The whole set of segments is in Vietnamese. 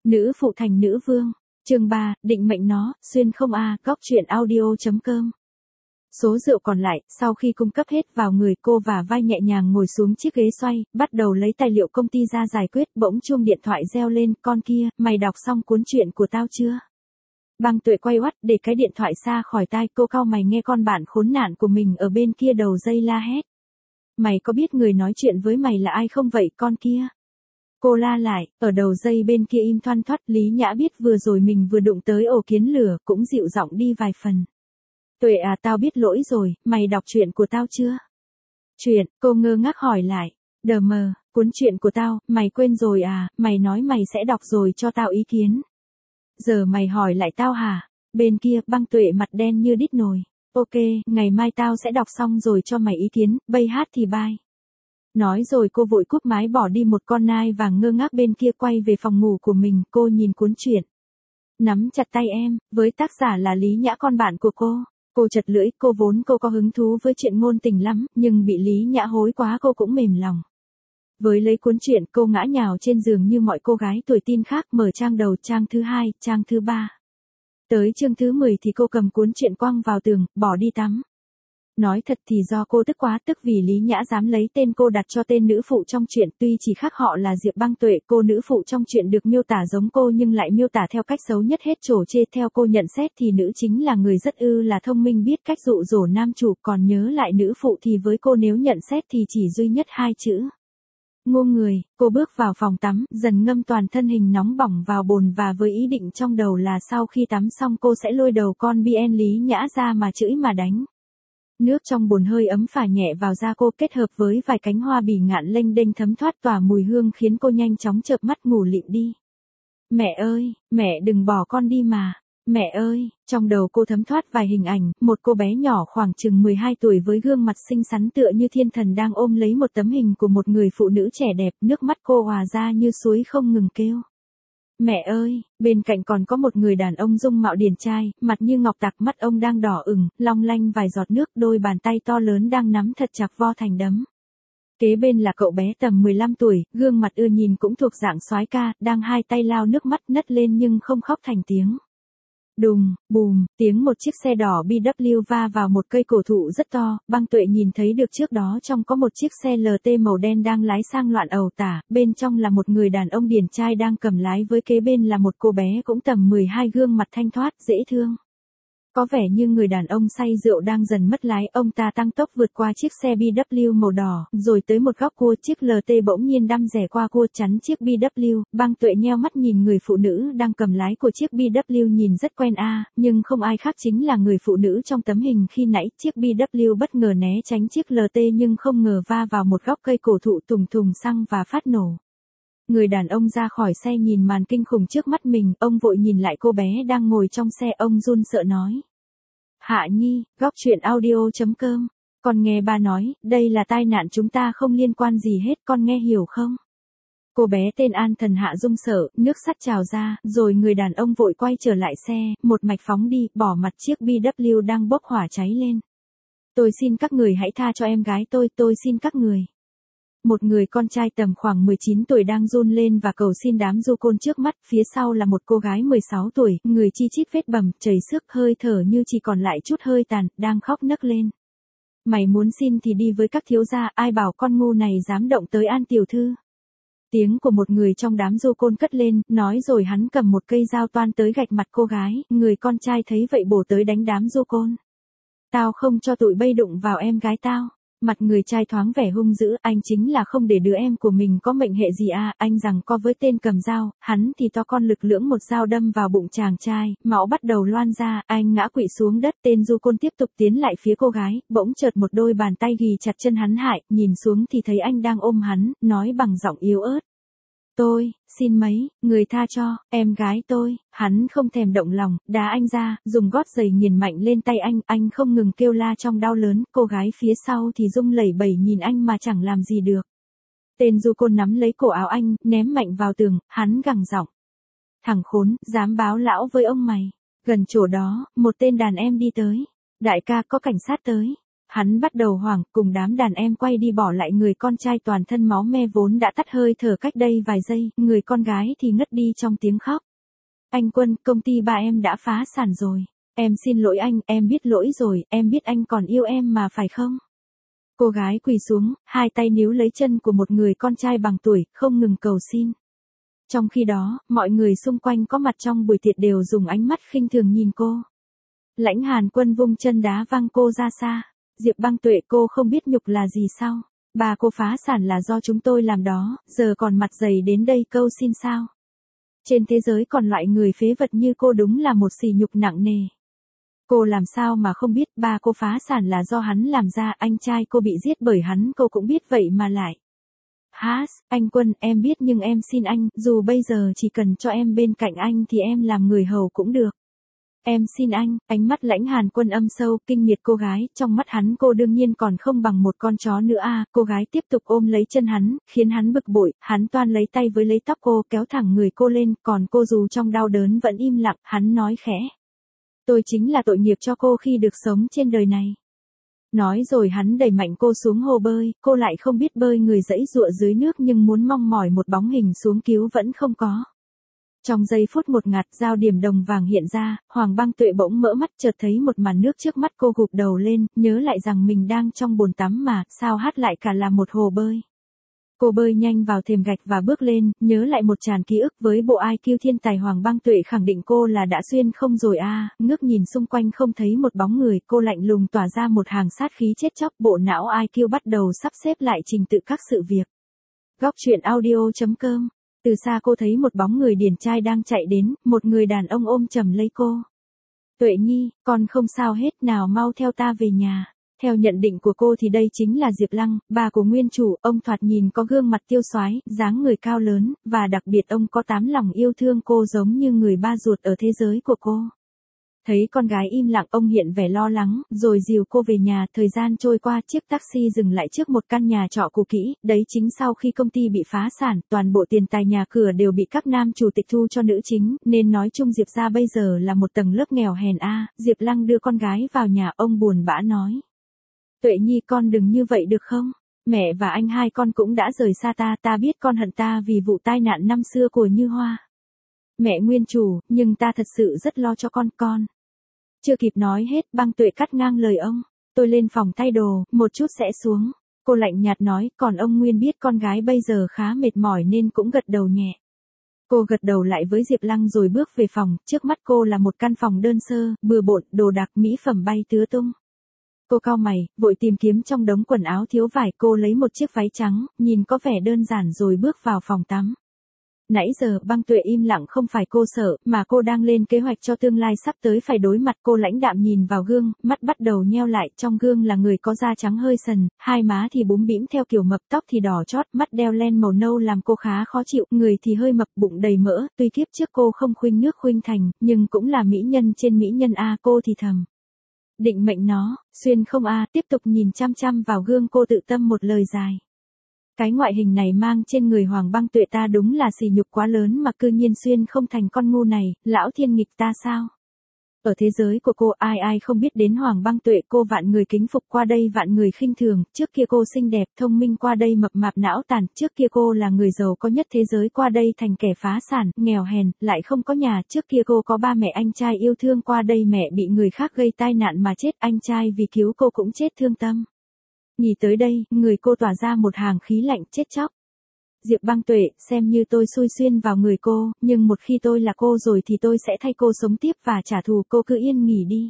Nữ phụ thành nữ vương. Chương 3, định mệnh nó, xuyên không a, góc truyện audio.com. Số rượu còn lại, sau khi cung cấp hết vào người cô và vai nhẹ nhàng ngồi xuống chiếc ghế xoay, bắt đầu lấy tài liệu công ty ra giải quyết, bỗng chuông điện thoại reo lên, con kia, mày đọc xong cuốn truyện của tao chưa? Băng Tuệ quay oắt để cái điện thoại xa khỏi tai, cô cau mày nghe con bạn khốn nạn của mình ở bên kia đầu dây la hét. Mày có biết người nói chuyện với mày là ai không vậy con kia? Cô la lại, ở đầu dây bên kia im thoăn thoắt, Lý Nhã biết vừa rồi mình vừa đụng tới ổ kiến lửa, cũng dịu giọng đi vài phần. Tuệ à, tao biết lỗi rồi, mày đọc truyện của tao chưa? Chuyện, cô ngơ ngác hỏi lại. Đờ mờ, cuốn truyện của tao, mày quên rồi à, mày nói mày sẽ đọc rồi cho tao ý kiến. Giờ mày hỏi lại tao hả? Bên kia, Băng Tuệ mặt đen như đít nồi. Ok, ngày mai tao sẽ đọc xong rồi cho mày ý kiến, bây hát thì bye. Nói rồi cô vội cúp máy bỏ đi một con nai vàng ngơ ngác bên kia quay về phòng ngủ của mình, cô nhìn cuốn truyện. Nắm chặt tay em, với tác giả là Lý Nhã con bạn của cô. Cô chật lưỡi, cô vốn cô có hứng thú với chuyện ngôn tình lắm, nhưng bị Lý Nhã hối quá cô cũng mềm lòng. Với lấy cuốn truyện, cô ngã nhào trên giường như mọi cô gái tuổi teen khác, mở trang đầu, trang thứ 2, trang thứ 3. Tới chương thứ 10 thì cô cầm cuốn truyện quăng vào tường, bỏ đi tắm. Nói thật thì do cô tức quá, tức vì Lý Nhã dám lấy tên cô đặt cho tên nữ phụ trong truyện, tuy chỉ khác họ là Diệp Băng Tuệ, cô nữ phụ trong truyện được miêu tả giống cô nhưng lại miêu tả theo cách xấu nhất hết trổ chê. Theo cô nhận xét thì nữ chính là người rất là thông minh, biết cách dụ dỗ nam chủ, còn nhớ lại nữ phụ thì với cô nếu nhận xét thì chỉ duy nhất 2 chữ. Ngu người. Cô bước vào phòng tắm, dần ngâm toàn thân hình nóng bỏng vào bồn và với ý định trong đầu là sau khi tắm xong cô sẽ lôi đầu con BN Lý Nhã ra mà chửi mà đánh. Nước trong bồn hơi ấm phả nhẹ vào da cô, kết hợp với vài cánh hoa bỉ ngạn lênh đênh thấm thoát tỏa mùi hương khiến cô nhanh chóng chợp mắt ngủ lịm đi. Mẹ ơi, mẹ đừng bỏ con đi mà. Mẹ ơi, trong đầu cô thấm thoát vài hình ảnh, một cô bé nhỏ khoảng chừng 12 tuổi với gương mặt xinh xắn tựa như thiên thần đang ôm lấy một tấm hình của một người phụ nữ trẻ đẹp, nước mắt cô hòa ra như suối không ngừng kêu. Mẹ ơi, bên cạnh còn có một người đàn ông dung mạo điển trai, mặt như ngọc tạc, mắt ông đang đỏ ửng, long lanh vài giọt nước, đôi bàn tay to lớn đang nắm thật chặt vo thành đấm. Kế bên là cậu bé tầm 15 tuổi, gương mặt ưa nhìn cũng thuộc dạng soái ca, đang hai tay lao nước mắt nấc lên nhưng không khóc thành tiếng. Đùng, bùm, tiếng một chiếc xe đỏ BMW va vào một cây cổ thụ rất to, Băng Tuệ nhìn thấy được trước đó trong có một chiếc xe LT màu đen đang lái sang loạn ẩu tả, bên trong là một người đàn ông điển trai đang cầm lái với kế bên là một cô bé cũng tầm 12, gương mặt thanh thoát, dễ thương. Có vẻ như người đàn ông say rượu đang dần mất lái, ông ta tăng tốc vượt qua chiếc xe BMW màu đỏ, rồi tới một góc cua, chiếc LT bỗng nhiên đâm rẽ qua cua chắn chiếc BMW, Băng Tuệ nheo mắt nhìn người phụ nữ đang cầm lái của chiếc BMW nhìn rất quen nhưng không ai khác chính là người phụ nữ trong tấm hình khi nãy, chiếc BMW bất ngờ né tránh chiếc LT nhưng không ngờ va vào một góc cây cổ thụ tùng thùng xăng và phát nổ. Người đàn ông ra khỏi xe nhìn màn kinh khủng trước mắt mình, ông vội nhìn lại cô bé đang ngồi trong xe, ông run sợ nói. Hạ Nhi, góc truyện audio.com. Con nghe ba nói, đây là tai nạn, chúng ta không liên quan gì hết, con nghe hiểu không? Cô bé tên An Thần Hạ run sợ, nước sắt trào ra, rồi người đàn ông vội quay trở lại xe, một mạch phóng đi, bỏ mặt chiếc BMW đang bốc hỏa cháy lên. Tôi xin các người hãy tha cho em gái tôi xin các người. Một người con trai tầm khoảng 19 tuổi đang run lên và cầu xin đám du côn trước mắt, phía sau là một cô gái 16 tuổi, người chi chít vết bầm, chảy xước, hơi thở như chỉ còn lại chút hơi tàn, đang khóc nấc lên. Mày muốn xin thì đi với các thiếu gia, ai bảo con ngu này dám động tới An tiểu thư. Tiếng của một người trong đám du côn cất lên, nói rồi hắn cầm một cây dao toan tới gạch mặt cô gái, người con trai thấy vậy bổ tới đánh đám du côn. Tao không cho tụi bay đụng vào em gái tao. Mặt người trai thoáng vẻ hung dữ, anh chính là không để đứa em của mình có mệnh hệ gì anh rằng co với tên cầm dao, hắn thì to con lực lưỡng một dao đâm vào bụng chàng trai, máu bắt đầu loan ra, anh ngã quỵ xuống đất, tên du côn tiếp tục tiến lại phía cô gái, bỗng chợt một đôi bàn tay ghì chặt chân hắn hại, nhìn xuống thì thấy anh đang ôm hắn, nói bằng giọng yếu ớt. Tôi, xin mấy, người tha cho, em gái tôi, hắn không thèm động lòng, đá anh ra, dùng gót giày nghiền mạnh lên tay anh không ngừng kêu la trong đau lớn, cô gái phía sau thì rung lẩy bẩy nhìn anh mà chẳng làm gì được. Tên du côn nắm lấy cổ áo anh, ném mạnh vào tường, hắn gằn giọng. Thằng khốn, dám báo lão với ông mày. Gần chỗ đó, một tên đàn em đi tới. Đại ca, có cảnh sát tới. Hắn bắt đầu hoảng, cùng đám đàn em quay đi bỏ lại người con trai toàn thân máu me vốn đã tắt hơi thở cách đây vài giây, người con gái thì ngất đi trong tiếng khóc. Anh Quân, công ty ba em đã phá sản rồi. Em xin lỗi anh, em biết lỗi rồi, em biết anh còn yêu em mà phải không? Cô gái quỳ xuống, hai tay níu lấy chân của một người con trai bằng tuổi, không ngừng cầu xin. Trong khi đó, mọi người xung quanh có mặt trong buổi tiệc đều dùng ánh mắt khinh thường nhìn cô. Lãnh Hàn Quân vung chân đá văng cô ra xa. Diệp Băng Tuệ, cô không biết nhục là gì sao? Bà cô phá sản là do chúng tôi làm đó, giờ còn mặt dày đến đây câu xin sao? Trên thế giới còn loại người phế vật như cô đúng là một sỉ nhục nặng nề. Cô làm sao mà không biết ba cô phá sản là do hắn làm ra, anh trai cô bị giết bởi hắn cô cũng biết vậy mà lại. Anh Quân, em biết nhưng em xin anh, dù bây giờ chỉ cần cho em bên cạnh anh thì em làm người hầu cũng được. Em xin anh, ánh mắt Lãnh Hàn Quân âm sâu, kinh miệt cô gái, trong mắt hắn cô đương nhiên còn không bằng một con chó nữa cô gái tiếp tục ôm lấy chân hắn, khiến hắn bực bội, hắn toan lấy tay với lấy tóc cô, kéo thẳng người cô lên, còn cô dù trong đau đớn vẫn im lặng, hắn nói khẽ. Tôi chính là tội nghiệp cho cô khi được sống trên đời này. Nói rồi hắn đẩy mạnh cô xuống hồ bơi, cô lại không biết bơi, người giãy giụa dưới nước nhưng muốn mong mỏi một bóng hình xuống cứu vẫn không có. Trong giây phút một ngạt, giao điểm đồng vàng hiện ra, Hoàng Băng Tuệ bỗng mở mắt chợt thấy một màn nước trước mắt cô, gục đầu lên, nhớ lại rằng mình đang trong bồn tắm mà, sao hát lại cả là một hồ bơi. Cô bơi nhanh vào thềm gạch và bước lên, nhớ lại một tràn ký ức với bộ IQ thiên tài Hoàng Băng Tuệ khẳng định cô là đã xuyên không rồi ngước nhìn xung quanh không thấy một bóng người, cô lạnh lùng tỏa ra một hàng sát khí chết chóc, bộ não IQ bắt đầu sắp xếp lại trình tự các sự việc. Góc truyện audio.com. Từ xa cô thấy một bóng người điển trai đang chạy đến, một người đàn ông ôm chầm lấy cô. Tuệ Nhi, con không sao hết, nào mau theo ta về nhà. Theo nhận định của cô thì đây chính là Diệp Lăng, bà của nguyên chủ, ông thoạt nhìn có gương mặt tiêu xoái, dáng người cao lớn, và đặc biệt ông có tám lòng yêu thương cô giống như người ba ruột ở thế giới của cô. Thấy con gái im lặng, ông hiện vẻ lo lắng, rồi dìu cô về nhà. Thời gian trôi qua, chiếc taxi dừng lại trước một căn nhà trọ cũ kỹ, đấy chính sau khi công ty bị phá sản, toàn bộ tiền tài nhà cửa đều bị các nam chủ tịch thu cho nữ chính, nên nói chung Diệp gia bây giờ là một tầng lớp nghèo hèn Diệp Lăng đưa con gái vào nhà, ông buồn bã nói. Tuệ Nhi, con đừng như vậy được không? Mẹ và anh hai con cũng đã rời xa ta, ta biết con hận ta vì vụ tai nạn năm xưa của Như Hoa. Mẹ nguyên chủ, nhưng ta thật sự rất lo cho con. Chưa kịp nói hết, Băng Tuệ cắt ngang lời ông. Tôi lên phòng thay đồ, một chút sẽ xuống. Cô lạnh nhạt nói, còn ông Nguyên biết con gái bây giờ khá mệt mỏi nên cũng gật đầu nhẹ. Cô gật đầu lại với Diệp Lăng rồi bước về phòng, trước mắt cô là một căn phòng đơn sơ, bừa bộn, đồ đạc mỹ phẩm bay tứ tung. Cô cau mày, vội tìm kiếm trong đống quần áo thiếu vải, cô lấy một chiếc váy trắng, nhìn có vẻ đơn giản rồi bước vào phòng tắm. Nãy giờ Băng Tuệ im lặng không phải cô sợ, mà cô đang lên kế hoạch cho tương lai sắp tới phải đối mặt. Cô lãnh đạm nhìn vào gương, mắt bắt đầu nheo lại, trong gương là người có da trắng hơi sần, hai má thì búm bĩm theo kiểu mập, tóc thì đỏ chót, mắt đeo len màu nâu làm cô khá khó chịu, người thì hơi mập, bụng đầy mỡ, tuy kiếp trước cô không khuynh nước khuynh thành, nhưng cũng là mỹ nhân trên mỹ nhân cô thì thầm. Định mệnh nó, xuyên không tiếp tục nhìn chăm chăm vào gương cô tự tâm một lời dài. Cái ngoại hình này mang trên người Hoàng Băng Tuệ ta đúng là sỉ nhục quá lớn mà cư nhiên xuyên không thành con ngu này, lão thiên nghịch ta sao? Ở thế giới của cô ai không biết đến Hoàng Băng Tuệ, cô vạn người kính phục qua đây vạn người khinh thường, trước kia cô xinh đẹp, thông minh qua đây mập mạp não tàn, trước kia cô là người giàu có nhất thế giới qua đây thành kẻ phá sản, nghèo hèn, lại không có nhà, trước kia cô có ba mẹ anh trai yêu thương qua đây mẹ bị người khác gây tai nạn mà chết, anh trai vì cứu cô cũng chết thương tâm. Nghĩ tới đây, người cô tỏa ra một hàng khí lạnh chết chóc. Diệp Băng Tuệ, xem như tôi xui xuyên vào người cô, nhưng một khi tôi là cô rồi thì tôi sẽ thay cô sống tiếp và trả thù, cô cứ yên nghỉ đi.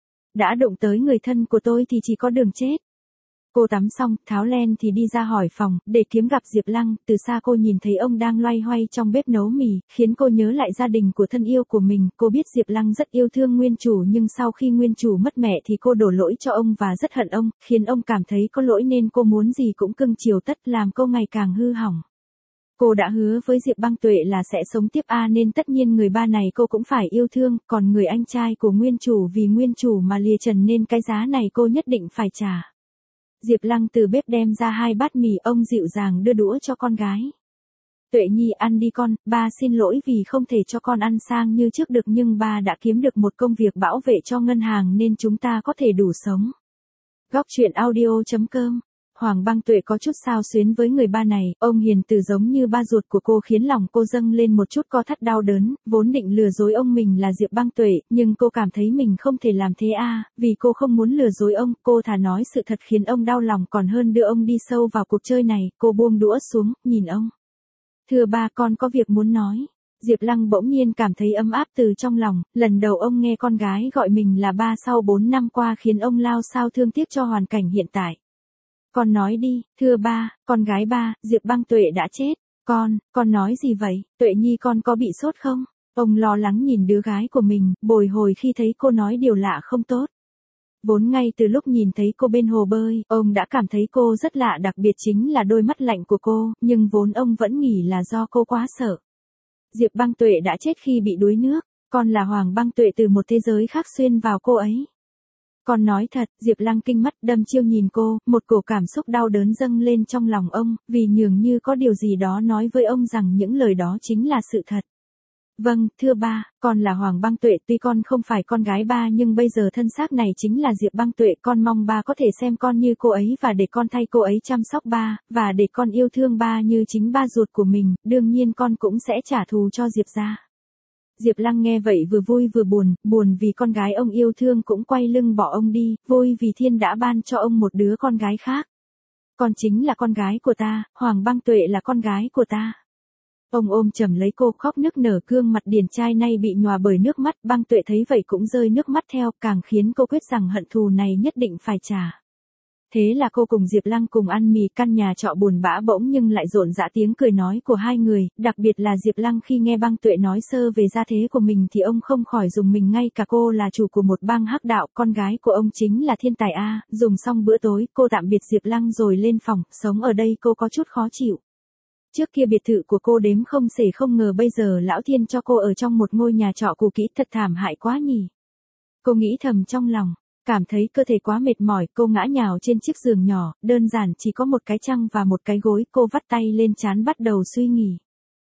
Đã đụng tới người thân của tôi thì chỉ có đường chết. Cô tắm xong, tháo len thì đi ra hỏi phòng, để kiếm gặp Diệp Lăng, từ xa cô nhìn thấy ông đang loay hoay trong bếp nấu mì, khiến cô nhớ lại gia đình của thân yêu của mình, cô biết Diệp Lăng rất yêu thương nguyên chủ nhưng sau khi nguyên chủ mất mẹ thì cô đổ lỗi cho ông và rất hận ông, khiến ông cảm thấy có lỗi nên cô muốn gì cũng cưng chiều tất làm cô ngày càng hư hỏng. Cô đã hứa với Diệp Băng Tuệ là sẽ sống tiếp nên tất nhiên người ba này cô cũng phải yêu thương, còn người anh trai của nguyên chủ vì nguyên chủ mà lìa trần nên cái giá này cô nhất định phải trả. Diệp Lăng từ bếp đem ra 2 bát mì, ông dịu dàng đưa đũa cho con gái. Tuệ Nhi ăn đi con, ba xin lỗi vì không thể cho con ăn sang như trước được nhưng ba đã kiếm được một công việc bảo vệ cho ngân hàng nên chúng ta có thể đủ sống. Góc truyện audio.com. Hoàng Băng Tuệ có chút xao xuyến với người ba này, ông hiền từ giống như ba ruột của cô khiến lòng cô dâng lên một chút co thắt đau đớn, vốn định lừa dối ông mình là Diệp Băng Tuệ, nhưng cô cảm thấy mình không thể làm thế vì cô không muốn lừa dối ông, cô thà nói sự thật khiến ông đau lòng còn hơn đưa ông đi sâu vào cuộc chơi này, cô buông đũa xuống, nhìn ông. Thưa ba, con có việc muốn nói. Diệp Lăng bỗng nhiên cảm thấy ấm áp từ trong lòng, lần đầu ông nghe con gái gọi mình là ba sau 4 năm qua khiến ông lao sao thương tiếc cho hoàn cảnh hiện tại. Con nói đi, thưa ba, con gái ba, Diệp Băng Tuệ đã chết. Con nói gì vậy, Tuệ Nhi con có bị sốt không? Ông lo lắng nhìn đứa gái của mình, bồi hồi khi thấy cô nói điều lạ không tốt. Vốn ngay từ lúc nhìn thấy cô bên hồ bơi, ông đã cảm thấy cô rất lạ, đặc biệt chính là đôi mắt lạnh của cô, nhưng vốn ông vẫn nghĩ là do cô quá sợ. Diệp Băng Tuệ đã chết khi bị đuối nước, con là Hoàng Băng Tuệ từ một thế giới khác xuyên vào cô ấy. Con nói thật, Diệp Lăng kinh mắt đăm chiêu nhìn cô, một cổ cảm xúc đau đớn dâng lên trong lòng ông, vì nhường như có điều gì đó nói với ông rằng những lời đó chính là sự thật. Vâng, thưa ba, con là Hoàng Băng Tuệ, tuy con không phải con gái ba nhưng bây giờ thân xác này chính là Diệp Băng Tuệ, con mong ba có thể xem con như cô ấy và để con thay cô ấy chăm sóc ba, và để con yêu thương ba như chính ba ruột của mình, đương nhiên con cũng sẽ trả thù cho Diệp gia. Diệp Lăng nghe vậy vừa vui vừa buồn, buồn vì con gái ông yêu thương cũng quay lưng bỏ ông đi, vui vì thiên đã ban cho ông một đứa con gái khác. Con chính là con gái của ta, Hoàng Băng Tuệ là con gái của ta. Ông ôm chầm lấy cô khóc nức nở, gương mặt điển trai nay bị nhòa bởi nước mắt, Băng Tuệ thấy vậy cũng rơi nước mắt theo, càng khiến cô quyết rằng hận thù này nhất định phải trả. Thế là cô cùng Diệp Lăng cùng ăn mì, căn nhà trọ buồn bã bỗng nhưng lại rộn rã tiếng cười nói của hai người, đặc biệt là Diệp Lăng khi nghe Băng Tuệ nói sơ về gia thế của mình thì ông không khỏi rùng mình, ngay cả cô là chủ của một bang hắc đạo, con gái của ông chính là thiên tài dùng xong bữa tối, cô tạm biệt Diệp Lăng rồi lên phòng, sống ở đây cô có chút khó chịu. Trước kia biệt thự của cô đếm không xuể, không ngờ bây giờ lão thiên cho cô ở trong một ngôi nhà trọ cũ kỹ, thật thảm hại quá nhỉ. Cô nghĩ thầm trong lòng. Cảm thấy cơ thể quá mệt mỏi, cô ngã nhào trên chiếc giường nhỏ, đơn giản chỉ có một cái chăn và một cái gối, cô vắt tay lên trán bắt đầu suy nghĩ.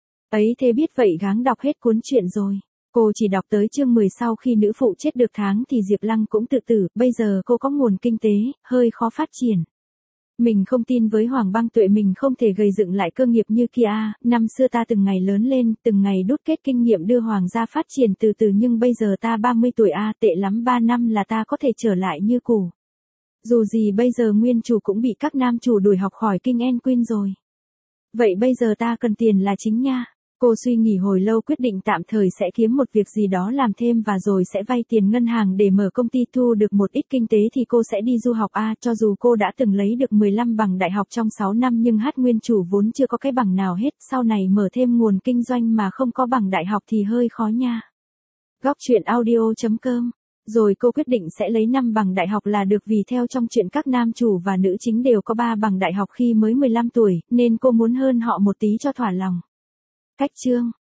Ấy thế biết vậy gắng đọc hết cuốn truyện rồi. Cô chỉ đọc tới chương 10 sau khi nữ phụ chết được tháng thì Diệp Lăng cũng tự tử, bây giờ cô có nguồn kinh tế, hơi khó phát triển. Mình không tin với Hoàng Băng Tuệ mình không thể gây dựng lại cơ nghiệp như kia năm xưa ta từng ngày lớn lên, từng ngày đúc kết kinh nghiệm đưa Hoàng gia phát triển từ từ nhưng bây giờ ta 30 tuổi tệ lắm 3 năm là ta có thể trở lại như cũ. Dù gì bây giờ nguyên chủ cũng bị các nam chủ đuổi học khỏi King and Queen rồi. Vậy bây giờ ta cần tiền là chính nha. Cô suy nghĩ hồi lâu quyết định tạm thời sẽ kiếm một việc gì đó làm thêm và rồi sẽ vay tiền ngân hàng để mở công ty, thu được một ít kinh tế thì cô sẽ đi du học cho dù cô đã từng lấy được 15 bằng đại học trong 6 năm nhưng nguyên chủ vốn chưa có cái bằng nào hết, sau này mở thêm nguồn kinh doanh mà không có bằng đại học thì hơi khó nha. Góc truyện audio.com. Rồi cô quyết định sẽ lấy 5 bằng đại học là được vì theo trong truyện các nam chủ và nữ chính đều có 3 bằng đại học khi mới 15 tuổi, nên cô muốn hơn họ một tí cho thỏa lòng. Cách chương